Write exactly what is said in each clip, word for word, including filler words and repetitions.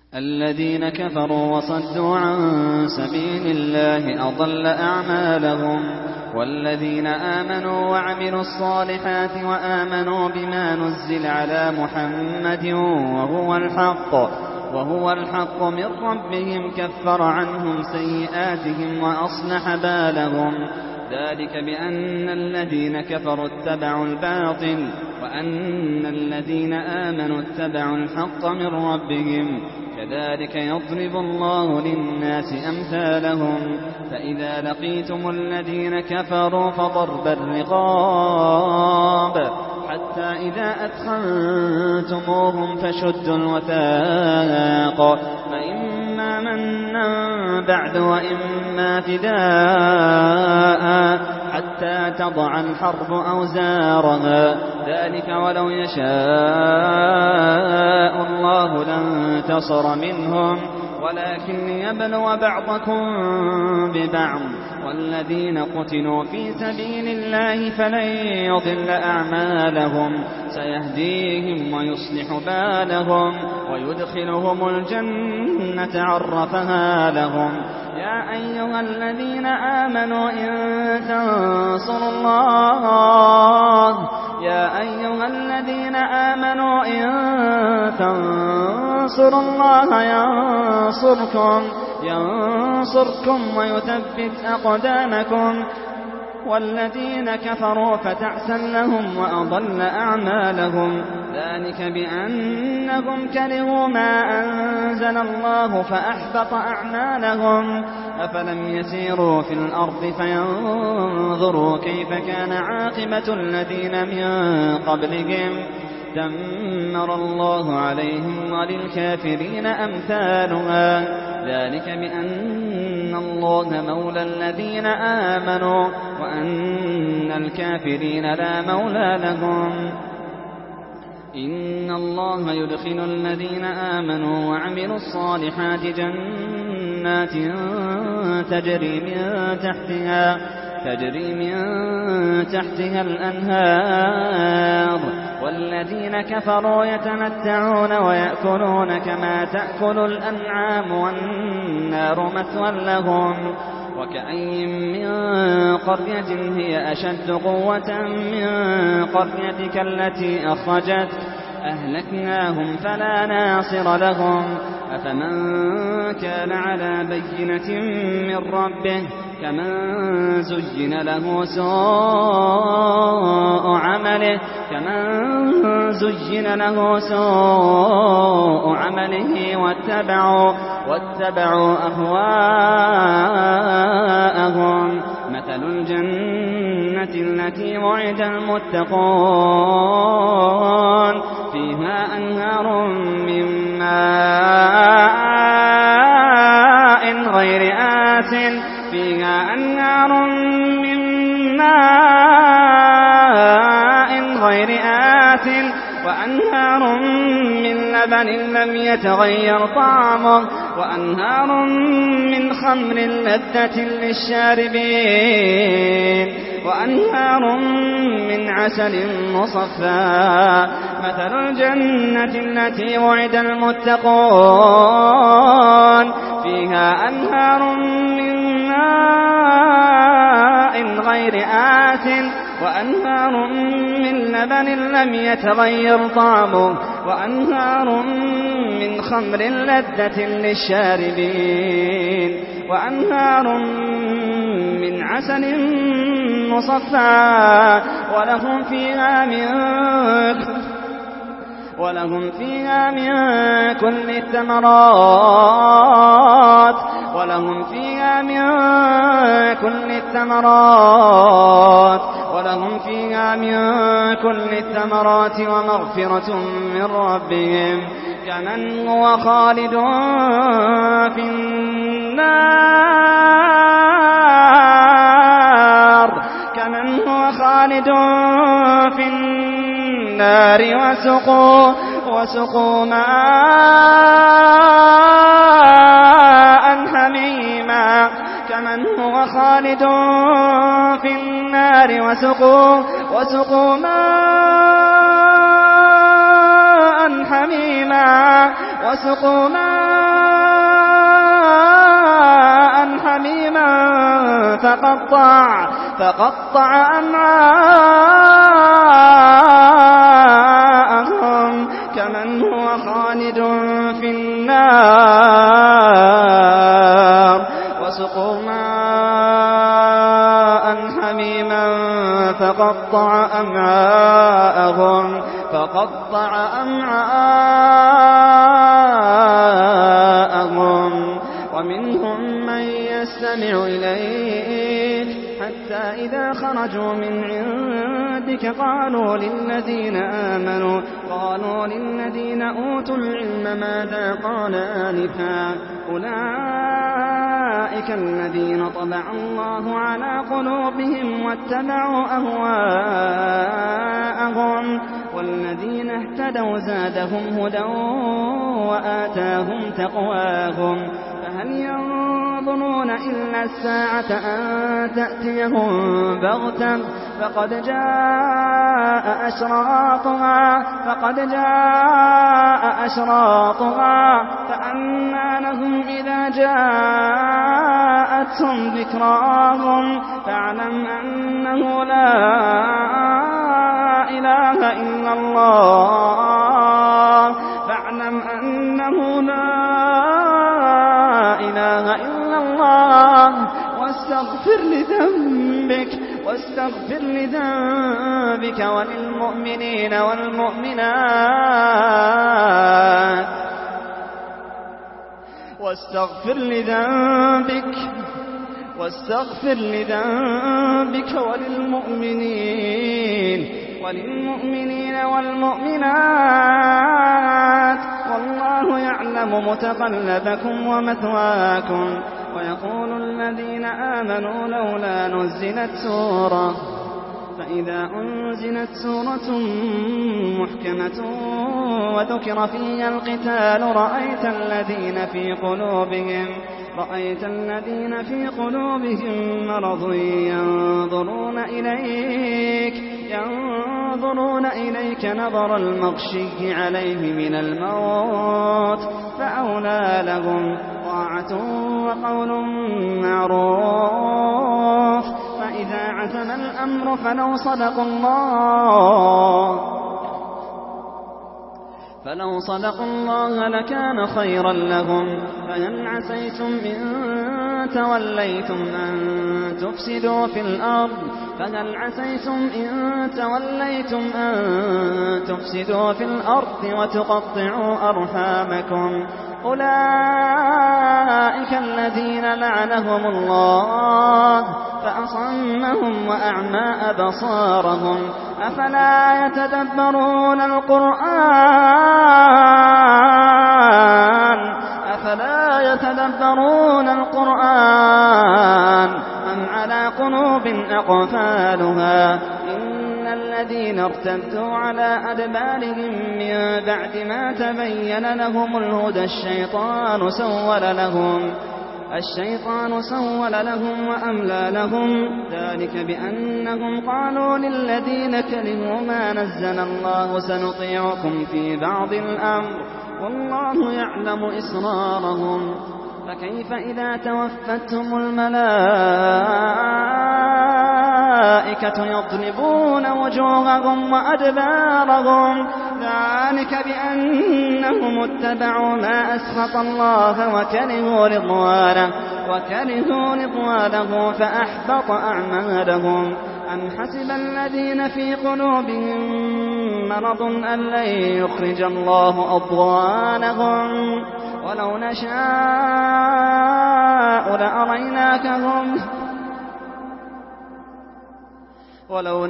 الذين كفروا وصدوا عن سبيل الله أضل أعمالهم. والذين آمنوا وعملوا الصالحات وآمنوا بما نزل على محمد وهو الحق وهو الحق من ربهم كفر عنهم سيئاتهم وأصلح بالهم. ذلك بأن الذين كفروا اتبعوا الباطل وأن الذين آمنوا اتبعوا الحق من ربهم. كذلك يضرب الله للناس أمثالهم. فإذا لقيتم الذين كفروا فضرب الرقاب حتى إذا أثخنتموهم فشدوا الوثاق فإما منا بعد وإما فداء حتى تضع الحرب أوزارها. ذلك ولو يشاء الله لانتصر منهم ولكن ليبلو بعضكم ببعض. والذين قتلوا في سبيل الله فلن يضل أعمالهم سيهديهم ويصلح بالهم ويدخلهم الجنة عرفها لهم. يا أيها الذين آمنوا إن تنصروا الله يا أيها الذين آمنوا إن تنصروا الله ينصركم ينصركم ويثبت أقدامكم. والذين كفروا فتعسا لهم وأضل أعمالهم. ذلك بأنهم كرهوا ما أنزل الله فأحبط أعمالهم. أفلم يسيروا في الأرض فينظروا كيف كان عاقبة الذين من قبلهم دمر الله عليهم وللكافرين أمثالها. ذلك بأن الله مولى الذين آمنوا وأن الكافرين لا مولى لهم. إن الله يدخل الذين آمنوا وعملوا الصالحات جنات تجري من تحتها تجري من تحتها الأنهار. والذين كفروا يتمتعون ويأكلون كما تأكل الأنعام والنار مثوى لهم. وكأي من قرية هي أشد قوة من قريتك التي أخرجت أهلكناهم فلا ناصر لهم. أفمن كان على بينة من ربه كمن زين له سوء عمله كمن زين له سوء عمله واتبعوا واتبعوا أهواءهم. مثل الجنة التي وعد المتقون فيها أنهار من ماء غير آسن فيها أنهار من ماء غير آسن وأنهار من لبن لم يتغير طعمه وأنهار من خمر لذة للشاربين وأنهار من عسل مصفى. مثل الجنة التي وعد المتقون فيها أنهار من ماء غير آسن وأنهار من لبن لم يتغير طعمه وأنهار من خمر لذة للشاربين وأنهار من عسل مصفى ولهم فيها من ولهم فيها من كل الثمرات ولهم فيها من كل الثمرات ولهم فيها من كل الثمرات ومغفرة من ربهم كمن هو خالد في النار كمن هو خالد في النار وسقوا وسقوا ماء حميما كمن هو خالد في النار وسقوا وسقوا ماء حميما وسقوا ماء حميما فقطع, فقطع أمعاءهم كمن هو خالد في النار. وسقوا ماء حميما فقطع أمعاءهم فقطع أمعاءهم ومنهم من يستمع إليك حتى إذا خرجوا من عندك قالوا للذين آمنوا قالوا للذين أوتوا العلم ماذا قال آنفا أولئك الذين طبع الله على قلوبهم واتبعوا أهواءهم والذين اهتدوا زادهم هدى وآتاهم تقواهم فهل ينظرون إلا الساعة أن تأتيهم بغتة فقد جاء أشراطها فقد جاء أشراطها فأنى لهم إذا جاءتهم ذكراهم فاعلم أنه لا إله إلا الله فاعلم أنه لا إله إلا الله واستغفر لذنبك واستغفر لذنبك وللمؤمنين والمؤمنات واستغفر لذنبك واستغفر لذنبك وللمؤمنين وللمؤمنين والمؤمنات والله يعلم متقلبكم ومثواكم. ويقول الذين آمنوا لولا نزلت سورة فإذا أنزلت سورة محكمة وذكر فيها القتال رأيت الذين في قلوبهم رأيت الذين في قلوبهم مرض ينظرون إليك ينظرون إليك نظر المغشي عليه من الموت فأولى لهم طاعة وقول معروف. فإذا عزم الأمر فلو صدقوا الله فلو صدقوا الله لكان خيرا لهم. فهل عسيتم إن توليتم أن تفسدوا في الأرض فهل عسيتم إن توليتم أن تفسدوا في الأرض وتقطعوا أرحامكم أولئك الذين لعنهم الله فأصمهم وأعمى أبصارهم أفلا يتدبرون القرآن أفلا يتدبرون القرآن أم على قلوب أقفالها إن الذين ارتدوا على أدبارهم من بعد ما تبين لهم الهدى الشيطان سول لهم الشيطان سول لهم وأملى لهم ذلك بأنهم قالوا للذين كرهوا ما نزل الله سنطيعكم في بعض الأمر والله يعلم إسرارهم. فكيف إذا توفتهم الملائكة يضربون وجوههم وأدبارهم ذلك بأنهم اتبعوا ما أسخط الله وكرهوا رضوانه وكرهوا رضوانه فأحبط أعمالهم. أم حسب الذين في قلوبهم مرض أن لن يخرج الله أضغانهم ولو نشاء لأريناكهم ولو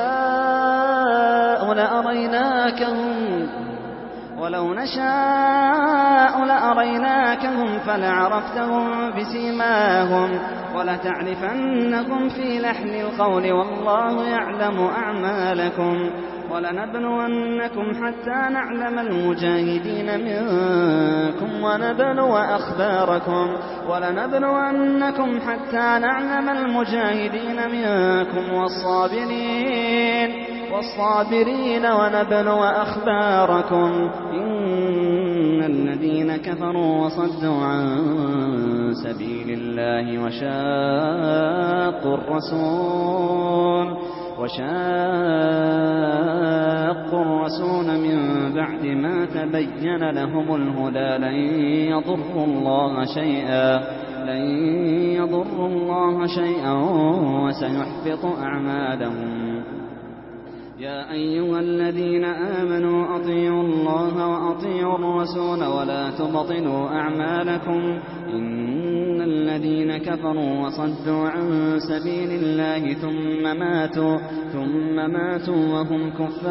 نشاء لأريناكهم ولو نشاء لأريناكهم فلعرفتهم بسيماهم ولتعرفنهم في لحن القول والله يعلم أعمالكم. ولنبلونكم حتى نعلم المجاهدين منكم ونبلو أخباركم ولنبلونكم حتى نعلم المجاهدين منكم والصابرين والصابرين ونبلو أخباركم إن كفروا وصدوا عن سبيل الله وشاقوا الرسول وشاقوا الرسول من بعد ما تبين لهم الهدى لن يضروا الله شيئا لن يضروا الله شيئا وسيحبط أعمالهم. يا أيها الذين آمنوا أطيعوا الله وأطيعوا الرسول ولا تبطلوا أعمالكم إن الذين كفروا وصدوا عن سبيل الله ثم ماتوا ثم ماتوا وهم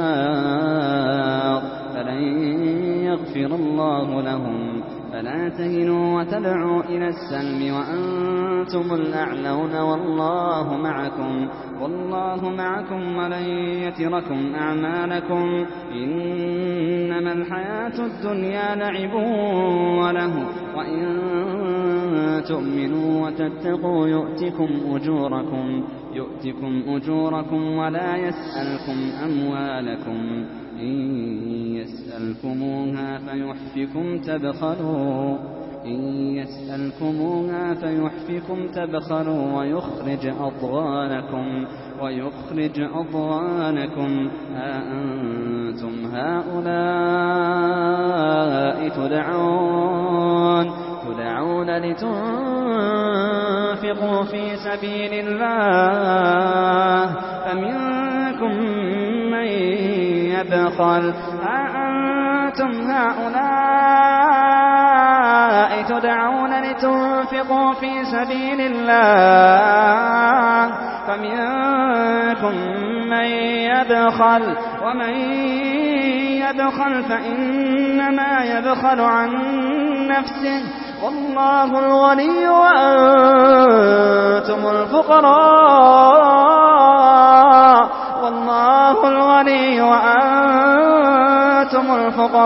كفار فلن يغفر الله لهم. فلا تهنوا وتدعوا إلى السلم وأنتم الأعلون والله معكم والله معكم ولن يتركم أعمالكم. إنما الحياة الدنيا لعب وله وإن تؤمنوا وتتقوا يؤتكم أجوركم يؤتكم أجوركم ولا يسألكم أموالكم. إن يسألكموها فيحفكم تبخلوا إن يسألكموها فيحفكم تبخلوا ويخرج أضغانكم ويخرج أضغانكم. ها أنتم هؤلاء تدعون تدعون لتنفقوا في سبيل الله فمنكم من يبخل. ها أنتم هؤلاء تدعون لتنفقوا في سبيل الله فمنكم من يبخل ومن يبخل فإنما يبخل عن نفسه والله الغني وأنتم الفقراء والله الغني وأنتم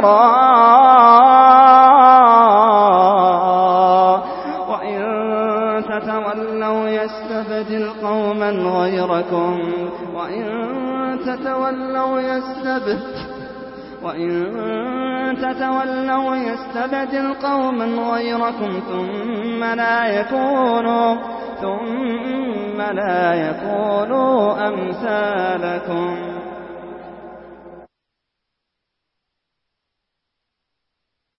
الفقراء. وإن تتولوا يستبدل قوما غيركم وإن تتولوا يستبدل وإن تتولوا يستبدل قوما غيركم ثم لا يكونوا ثم لا يكونوا أمثالكم.